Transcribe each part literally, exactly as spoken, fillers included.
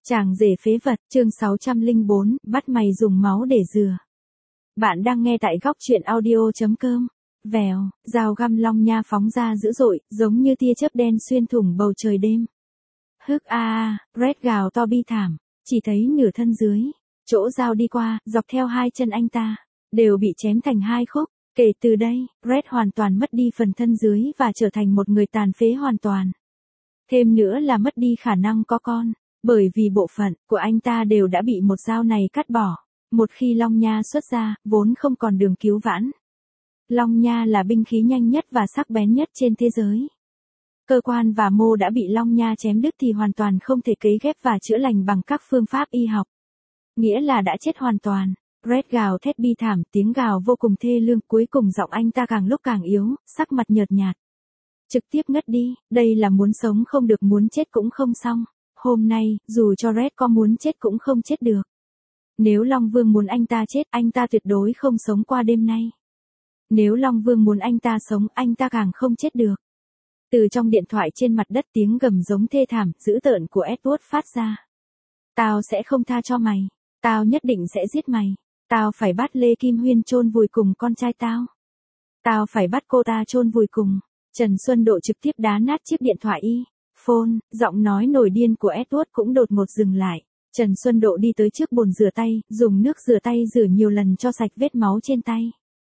Chàng rể phế vật, chương sáu trăm lẻ bốn, bắt mày dùng máu để rửa. Bạn đang nghe tại góc truyện audio.com. Vèo, dao găm long nha phóng ra dữ dội, giống như tia chớp đen xuyên thủng bầu trời đêm. Hức a a, Red gào to bi thảm, chỉ thấy nửa thân dưới, chỗ dao đi qua, dọc theo hai chân anh ta, đều bị chém thành hai khúc. Kể từ đây, Red hoàn toàn mất đi phần thân dưới và trở thành một người tàn phế hoàn toàn. Thêm nữa là mất đi khả năng có con. Bởi vì bộ phận của anh ta đều đã bị một dao này cắt bỏ. Một khi long nha xuất ra, vốn không còn đường cứu vãn. Long nha là binh khí nhanh nhất và sắc bén nhất trên thế giới. Cơ quan và mô đã bị long nha chém đứt thì hoàn toàn không thể cấy ghép và chữa lành bằng các phương pháp y học. Nghĩa là đã chết hoàn toàn. Red gào thét bi thảm, tiếng gào vô cùng thê lương, cuối cùng giọng anh ta càng lúc càng yếu, sắc mặt nhợt nhạt. Trực tiếp ngất đi, đây là muốn sống không được, muốn chết cũng không xong. Hôm nay, dù cho Red có muốn chết cũng không chết được. Nếu Long Vương muốn anh ta chết, anh ta tuyệt đối không sống qua đêm nay. Nếu Long Vương muốn anh ta sống, anh ta càng không chết được. Từ trong điện thoại trên mặt đất tiếng gầm giống thê thảm, dữ tợn của Edward phát ra. Tao sẽ không tha cho mày. Tao nhất định sẽ giết mày. Tao phải bắt Lê Kim Huyên chôn vùi cùng con trai tao. Tao phải bắt cô ta chôn vùi cùng. Trần Xuân Độ trực tiếp đá nát chiếc điện thoại y. Phone, giọng nói nổi điên của Edward cũng đột ngột dừng lại. Trần Xuân Độ đi tới trước bồn rửa tay, dùng nước rửa tay rửa nhiều lần cho sạch vết máu trên tay.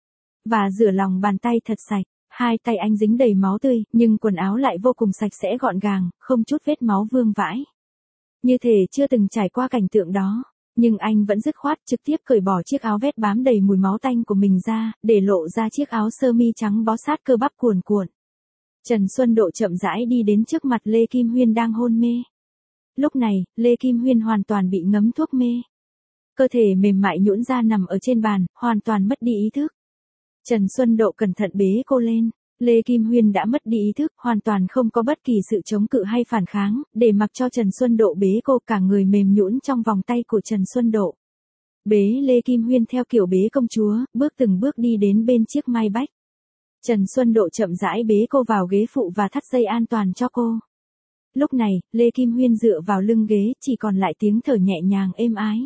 Và rửa lòng bàn tay thật sạch. Hai tay anh dính đầy máu tươi, nhưng quần áo lại vô cùng sạch sẽ gọn gàng, không chút vết máu vương vãi. Như thể chưa từng trải qua cảnh tượng đó. Nhưng anh vẫn dứt khoát trực tiếp cởi bỏ chiếc áo vest bám đầy mùi máu tanh của mình ra, để lộ ra chiếc áo sơ mi trắng bó sát cơ bắp cuồn cuộn. Trần Xuân Độ chậm rãi đi đến trước mặt Lê Kim Huyên đang hôn mê. Lúc này, Lê Kim Huyên hoàn toàn bị ngấm thuốc mê. Cơ thể mềm mại nhũn ra nằm ở trên bàn, hoàn toàn mất đi ý thức. Trần Xuân Độ cẩn thận bế cô lên. Lê Kim Huyên đã mất đi ý thức, hoàn toàn không có bất kỳ sự chống cự hay phản kháng, để mặc cho Trần Xuân Độ bế cô, cả người mềm nhũn trong vòng tay của Trần Xuân Độ. Bế Lê Kim Huyên theo kiểu bế công chúa, bước từng bước đi đến bên chiếc mai bách. Trần Xuân Độ chậm rãi bế cô vào ghế phụ và thắt dây an toàn cho cô. Lúc này, Lê Kim Huyên dựa vào lưng ghế, chỉ còn lại tiếng thở nhẹ nhàng êm ái.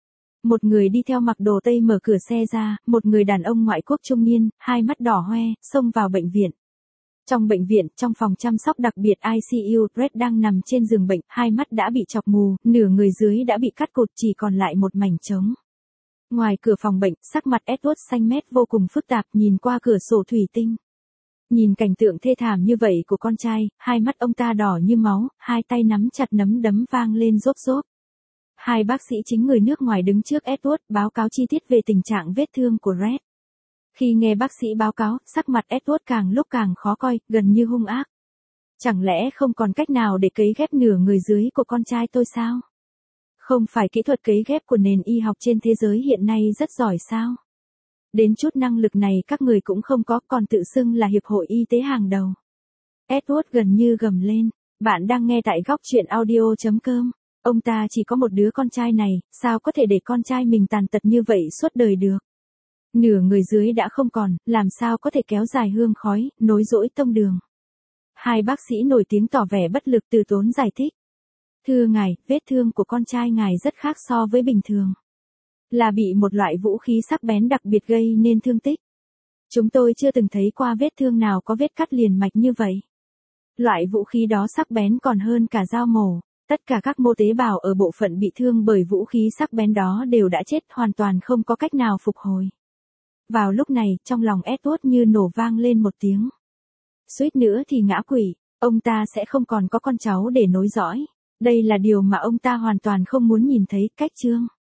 Một người đi theo mặc đồ tây mở cửa xe ra, một người đàn ông ngoại quốc trung niên, hai mắt đỏ hoe, xông vào bệnh viện. Trong bệnh viện, trong phòng chăm sóc đặc biệt I C U, Red đang nằm trên giường bệnh, hai mắt đã bị chọc mù, nửa người dưới đã bị cắt cụt, chỉ còn lại một mảnh trống. Ngoài cửa phòng bệnh, sắc mặt Edward xanh mét vô cùng phức tạp, nhìn qua cửa sổ thủy tinh. Nhìn cảnh tượng thê thảm như vậy của con trai, hai mắt ông ta đỏ như máu, hai tay nắm chặt nắm đấm vang lên rốp rốp. Hai bác sĩ chính người nước ngoài đứng trước Edward, báo cáo chi tiết về tình trạng vết thương của Red. Khi nghe bác sĩ báo cáo, sắc mặt Edward càng lúc càng khó coi, gần như hung ác. Chẳng lẽ không còn cách nào để cấy ghép nửa người dưới của con trai tôi sao? Không phải kỹ thuật cấy ghép của nền y học trên thế giới hiện nay rất giỏi sao? Đến chút năng lực này các người cũng không có, còn tự xưng là hiệp hội y tế hàng đầu. Edward gần như gầm lên. Bạn đang nghe tại góc truyện audio.com. Ông ta chỉ có một đứa con trai này, sao có thể để con trai mình tàn tật như vậy suốt đời được? Nửa người dưới đã không còn, làm sao có thể kéo dài hương khói, nối dõi tông đường? Hai bác sĩ nổi tiếng tỏ vẻ bất lực từ tốn giải thích. Thưa ngài, vết thương của con trai ngài rất khác so với bình thường. Là bị một loại vũ khí sắc bén đặc biệt gây nên thương tích. Chúng tôi chưa từng thấy qua vết thương nào có vết cắt liền mạch như vậy. Loại vũ khí đó sắc bén còn hơn cả dao mổ. Tất cả các mô tế bào ở bộ phận bị thương bởi vũ khí sắc bén đó đều đã chết, hoàn toàn không có cách nào phục hồi. Vào lúc này, trong lòng Edward như nổ vang lên một tiếng. Suýt nữa thì ngã quỵ, ông ta sẽ không còn có con cháu để nối dõi. Đây là điều mà ông ta hoàn toàn không muốn nhìn thấy. Cách chương